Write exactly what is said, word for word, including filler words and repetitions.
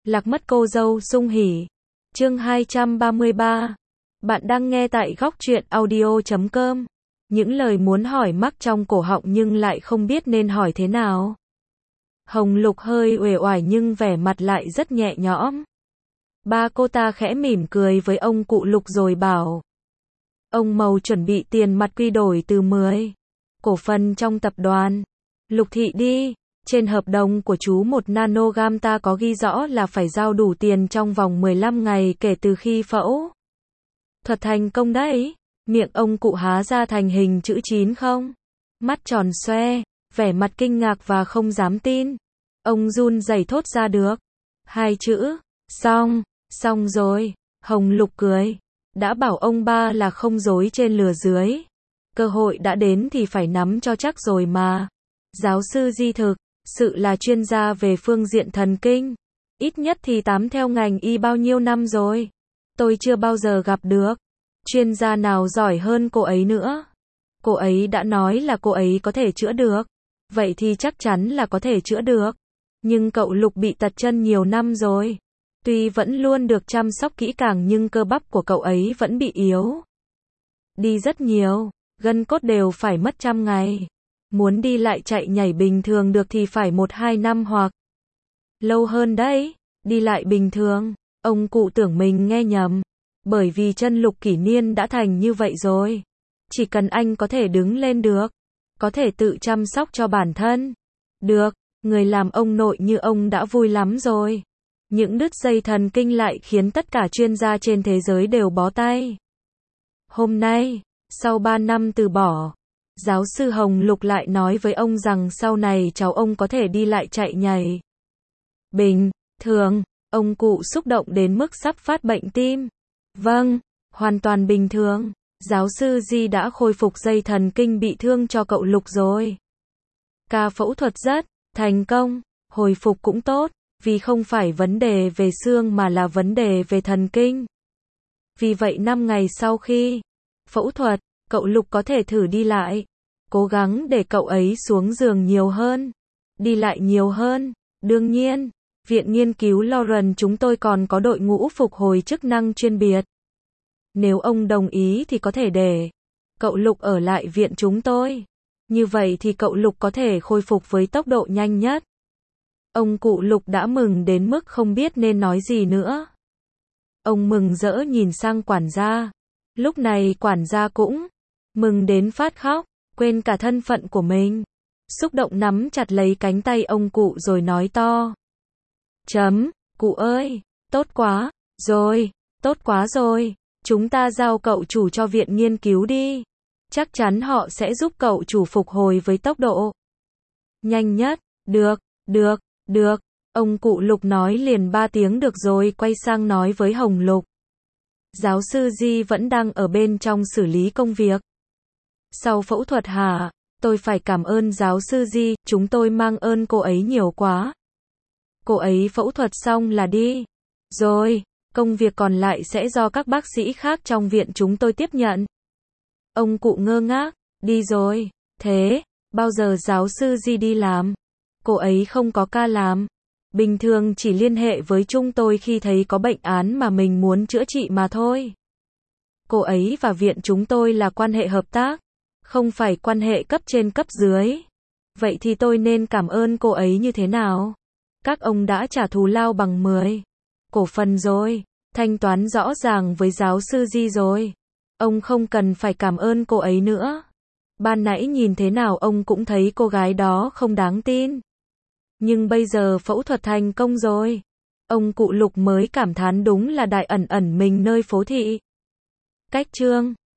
Lạc mất cô dâu sung hỉ. Chương hai trăm ba mươi ba. Bạn đang nghe tại góc truyện audio chấm com. Những lời muốn hỏi mắc trong cổ họng nhưng lại không biết nên hỏi thế nào. Hồng Lục hơi uể oải nhưng vẻ mặt lại rất nhẹ nhõm. Ba cô ta khẽ mỉm cười với ông cụ Lục rồi bảo. Ông Mầu chuẩn bị tiền mặt quy đổi từ mười cổ phần trong tập đoàn Lục Thị đi. Trên hợp đồng của chú một nanogam ta có ghi rõ là phải giao đủ tiền trong vòng mười lăm ngày kể từ khi phẫu thuật thành công đấy. Miệng ông cụ há ra thành hình chữ chín không. Mắt tròn xoe, vẻ mặt kinh ngạc và không dám tin. Ông run rẩy thốt ra được hai chữ, xong, xong rồi. Hồng Lục cười. Đã bảo ông ba là không dối trên lừa dưới. Cơ hội đã đến thì phải nắm cho chắc rồi mà. Giáo sư Di thực sự là chuyên gia về phương diện thần kinh. Ít nhất thì tám theo ngành y bao nhiêu năm rồi. Tôi chưa bao giờ gặp được chuyên gia nào giỏi hơn cô ấy nữa. Cô ấy đã nói là cô ấy có thể chữa được. Vậy thì chắc chắn là có thể chữa được. Nhưng cậu Lục bị tật chân nhiều năm rồi. Tuy vẫn luôn được chăm sóc kỹ càng nhưng cơ bắp của cậu ấy vẫn bị yếu đi rất nhiều. Gân cốt đều phải mất trăm ngày. Muốn đi lại chạy nhảy bình thường được thì phải một hai năm hoặc lâu hơn đấy. Đi lại bình thường, ông cụ tưởng mình nghe nhầm. Bởi vì chân Lục Kỷ Niên đã thành như vậy rồi. Chỉ cần anh có thể đứng lên được, có thể tự chăm sóc cho bản thân được, người làm ông nội như ông đã vui lắm rồi. Những đứt dây thần kinh lại khiến tất cả chuyên gia trên thế giới đều bó tay. Hôm nay, sau ba năm từ bỏ, giáo sư Hồng Lục lại nói với ông rằng sau này cháu ông có thể đi lại chạy nhảy bình thường. Ông cụ xúc động đến mức sắp phát bệnh tim. Vâng, hoàn toàn bình thường. Giáo sư Di đã khôi phục dây thần kinh bị thương cho cậu Lục rồi. Ca phẫu thuật rất thành công, hồi phục cũng tốt, vì không phải vấn đề về xương mà là vấn đề về thần kinh. Vì vậy năm ngày sau khi phẫu thuật, cậu Lục có thể thử đi lại. Cố gắng để cậu ấy xuống giường nhiều hơn, đi lại nhiều hơn. Đương nhiên, Viện Nghiên cứu Lauren chúng tôi còn có đội ngũ phục hồi chức năng chuyên biệt. Nếu ông đồng ý thì có thể để cậu Lục ở lại viện chúng tôi. Như vậy thì cậu Lục có thể khôi phục với tốc độ nhanh nhất. Ông cụ Lục đã mừng đến mức không biết nên nói gì nữa. Ông mừng rỡ nhìn sang quản gia. Lúc này quản gia cũng mừng đến phát khóc, quên cả thân phận của mình. Xúc động nắm chặt lấy cánh tay ông cụ rồi nói to. Chấm, cụ ơi, tốt quá, rồi, tốt quá rồi. Chúng ta giao cậu chủ cho viện nghiên cứu đi. Chắc chắn họ sẽ giúp cậu chủ phục hồi với tốc độ nhanh nhất. Được, được, được. Ông cụ Lục nói liền ba tiếng được rồi quay sang nói với Hồng Lục. Giáo sư Di vẫn đang ở bên trong xử lý công việc. Sau phẫu thuật hả? Tôi phải cảm ơn giáo sư Di, chúng tôi mang ơn cô ấy nhiều quá. Cô ấy phẫu thuật xong là đi rồi, công việc còn lại sẽ do các bác sĩ khác trong viện chúng tôi tiếp nhận. Ông cụ ngơ ngác, đi rồi, thế, bao giờ giáo sư Di đi làm? Cô ấy không có ca làm. Bình thường chỉ liên hệ với chúng tôi khi thấy có bệnh án mà mình muốn chữa trị mà thôi. Cô ấy và viện chúng tôi là quan hệ hợp tác, không phải quan hệ cấp trên cấp dưới. Vậy thì tôi nên cảm ơn cô ấy như thế nào? Các ông đã trả thù lao bằng mười cổ phần rồi, thanh toán rõ ràng với giáo sư Di rồi. Ông không cần phải cảm ơn cô ấy nữa. Ban nãy nhìn thế nào ông cũng thấy cô gái đó không đáng tin. Nhưng bây giờ phẫu thuật thành công rồi. Ông cụ Lục mới cảm thán đúng là đại ẩn ẩn mình nơi phố thị. Cách chương